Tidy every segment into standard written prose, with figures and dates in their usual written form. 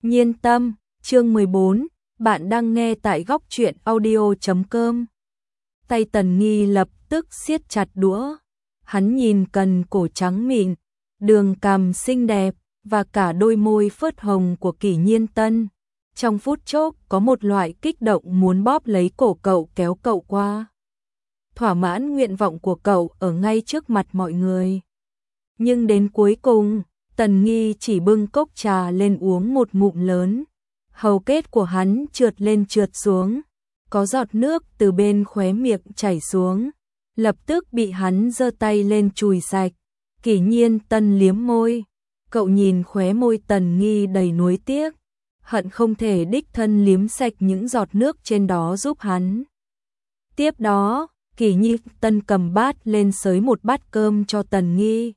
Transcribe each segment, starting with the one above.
Nhiên tâm, chương 14, bạn đang nghe tại góc truyện audio.com. Tay Tần Nghi lập tức siết chặt đũa. Hắn nhìn cần cổ trắng mịn, đường cằm xinh đẹp và cả đôi môi phớt hồng của Kỷ Nhiên Tân. Trong phút chốc có một loại kích động muốn bóp lấy cổ cậu kéo cậu qua. Thỏa mãn nguyện vọng của cậu ở ngay trước mặt mọi người. Nhưng đến cuối cùng, Tần Nghi chỉ bưng cốc trà lên uống một ngụm lớn. Hầu kết của hắn trượt lên trượt xuống. Có giọt nước từ bên khóe miệng chảy xuống. Lập tức bị hắn giơ tay lên chùi sạch. Kỷ Nhiên Tân liếm môi. Cậu nhìn khóe môi Tần Nghi đầy nuối tiếc. Hận không thể đích thân liếm sạch những giọt nước trên đó giúp hắn. Tiếp đó, Kỷ Nhiên Tân cầm bát lên xới một bát cơm cho Tần Nghi.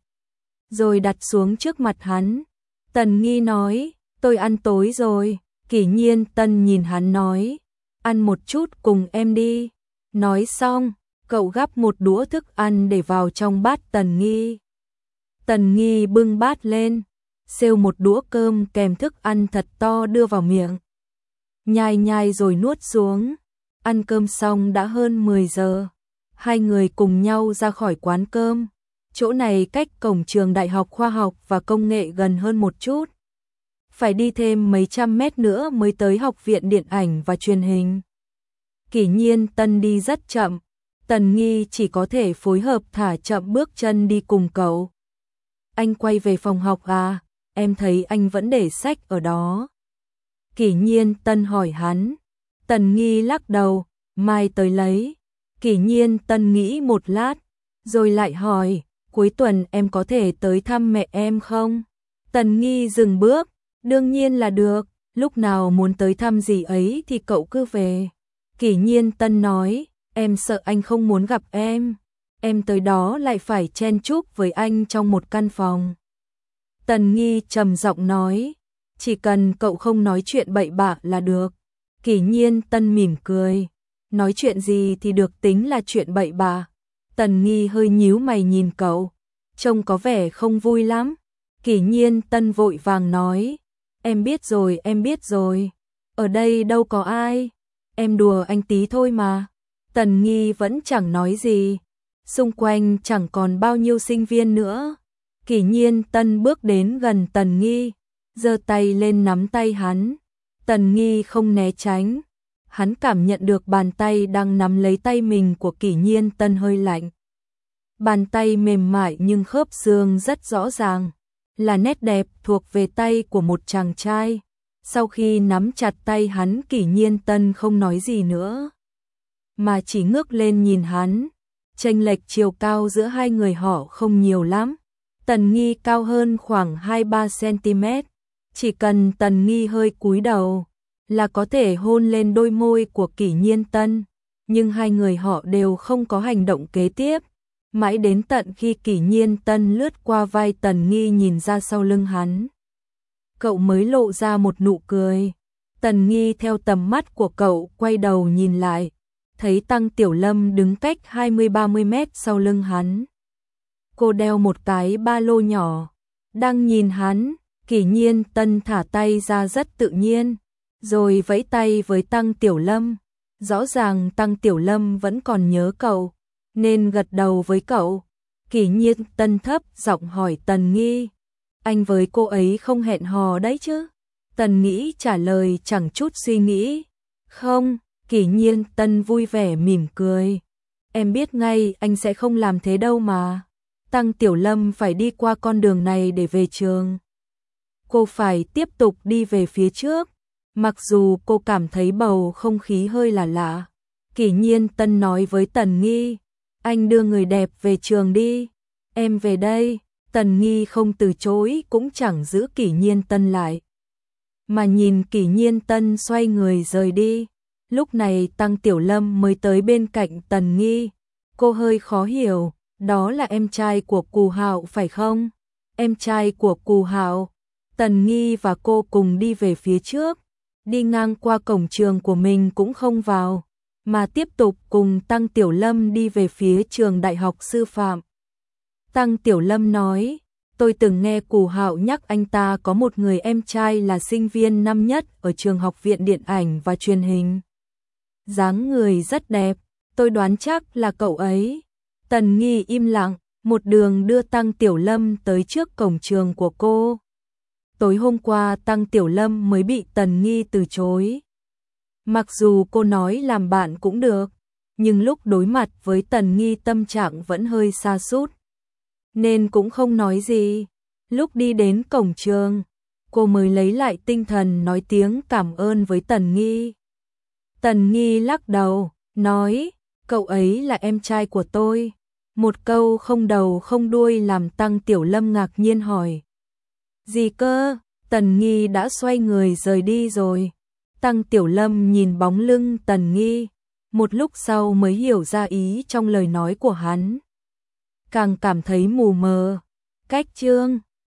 Rồi đặt xuống trước mặt hắn. Tần Nghi nói, tôi ăn tối rồi. Kỷ Nhiên Tân nhìn hắn nói, ăn một chút cùng em đi. Nói xong, cậu gắp một đũa thức ăn để vào trong bát Tần Nghi. Tần Nghi bưng bát lên, xêu một đũa cơm kèm thức ăn thật to đưa vào miệng. Nhai nhai rồi nuốt xuống. Ăn cơm xong đã hơn 10 giờ. Hai người cùng nhau ra khỏi quán cơm. Chỗ này cách cổng trường Đại học Khoa học và Công nghệ gần hơn một chút. Phải đi thêm mấy trăm mét nữa mới tới Học viện Điện ảnh và Truyền hình. Kỷ Nhiên Tân đi rất chậm. Tần Nghi chỉ có thể phối hợp thả chậm bước chân đi cùng cậu. Anh quay về phòng học à? Em thấy anh vẫn để sách ở đó. Kỷ Nhiên Tân hỏi hắn. Tần Nghi lắc đầu, mai tới lấy. Kỷ Nhiên Tân nghĩ một lát, rồi lại hỏi, cuối tuần em có thể tới thăm mẹ em không? Tần Nghi dừng bước, đương nhiên là được, lúc nào muốn tới thăm gì ấy thì cậu cứ về. Kỷ Nhiên Tân nói, em sợ anh không muốn gặp em tới đó lại phải chen chúc với anh trong một căn phòng. Tần Nghi trầm giọng nói, chỉ cần cậu không nói chuyện bậy bạ là được. Kỷ Nhiên Tân mỉm cười, nói chuyện gì thì được tính là chuyện bậy bạ. Tần Nghi hơi nhíu mày nhìn cậu, trông có vẻ không vui lắm. Kỷ Nhiên Tân vội vàng nói, em biết rồi, ở đây đâu có ai, em đùa anh tí thôi mà. Tần Nghi vẫn chẳng nói gì, xung quanh chẳng còn bao nhiêu sinh viên nữa. Kỷ Nhiên Tân bước đến gần Tần Nghi, giơ tay lên nắm tay hắn. Tần Nghi không né tránh, hắn cảm nhận được bàn tay đang nắm lấy tay mình của Kỷ Nhiên Tân hơi lạnh. Bàn tay mềm mại nhưng khớp xương rất rõ ràng, là nét đẹp thuộc về tay của một chàng trai. Sau khi nắm chặt tay hắn, Kỷ Nhiên Tân không nói gì nữa, mà chỉ ngước lên nhìn hắn. Chênh lệch chiều cao giữa hai người họ không nhiều lắm. Tần Nghi cao hơn khoảng 2-3 cm. Chỉ cần Tần Nghi hơi cúi đầu là có thể hôn lên đôi môi của Kỷ Nhiên Tân. Nhưng hai người họ đều không có hành động kế tiếp. Mãi đến tận khi Kỷ Nhiên Tân lướt qua vai Tần Nghi nhìn ra sau lưng hắn, cậu mới lộ ra một nụ cười. Tần Nghi theo tầm mắt của cậu quay đầu nhìn lại, thấy Tăng Tiểu Lâm đứng cách 20-30 mét sau lưng hắn. Cô đeo một cái ba lô nhỏ, đang nhìn hắn. Kỷ Nhiên Tân thả tay ra rất tự nhiên, rồi vẫy tay với Tăng Tiểu Lâm. Rõ ràng Tăng Tiểu Lâm vẫn còn nhớ cậu, nên gật đầu với cậu. Kỷ Nhiên Tân thấp giọng hỏi Tần Nghi, anh với cô ấy không hẹn hò đấy chứ? Tần Nghi trả lời chẳng chút suy nghĩ, không. Kỷ Nhiên Tân vui vẻ mỉm cười, em biết ngay anh sẽ không làm thế đâu mà. Tăng Tiểu Lâm phải đi qua con đường này để về trường. Cô phải tiếp tục đi về phía trước, mặc dù cô cảm thấy bầu không khí hơi là lạ. Kỷ Nhiên Tân nói với Tần Nghi, anh đưa người đẹp về trường đi, em về đây. Tần Nghi không từ chối cũng chẳng giữ Kỷ Nhiên Tân lại, mà nhìn Kỷ Nhiên Tân xoay người rời đi. Lúc này Tăng Tiểu Lâm mới tới bên cạnh Tần Nghi. Cô hơi khó hiểu, đó là em trai của Cù Hạo phải không? Em trai của Cù Hạo. Tần Nghi và cô cùng đi về phía trước, đi ngang qua cổng trường của mình cũng không vào, mà tiếp tục cùng Tăng Tiểu Lâm đi về phía trường Đại học Sư phạm. Tăng Tiểu Lâm nói, Tôi từng nghe Cù Hạo nhắc anh ta có một người em trai là sinh viên năm nhất ở trường học viện điện ảnh và truyền hình. Dáng người rất đẹp, tôi đoán chắc là cậu ấy. Tần Nghi im lặng, một đường đưa Tăng Tiểu Lâm tới trước cổng trường của cô. Tối hôm qua Tăng Tiểu Lâm mới bị Tần Nghi từ chối. Mặc dù cô nói làm bạn cũng được, nhưng lúc đối mặt với Tần Nghi tâm trạng vẫn hơi sa sút, nên cũng không nói gì. Lúc đi đến cổng trường, cô mới lấy lại tinh thần nói tiếng cảm ơn với Tần Nghi. Tần Nghi lắc đầu, nói, cậu ấy là em trai của tôi. Một câu không đầu không đuôi làm Tăng Tiểu Lâm ngạc nhiên hỏi. Gì cơ? Tần Nghi đã xoay người rời đi rồi. Tăng Tiểu Lâm nhìn bóng lưng Tần Nghi, một lúc sau mới hiểu ra ý trong lời nói của hắn. Càng cảm thấy mù mờ. Cách chương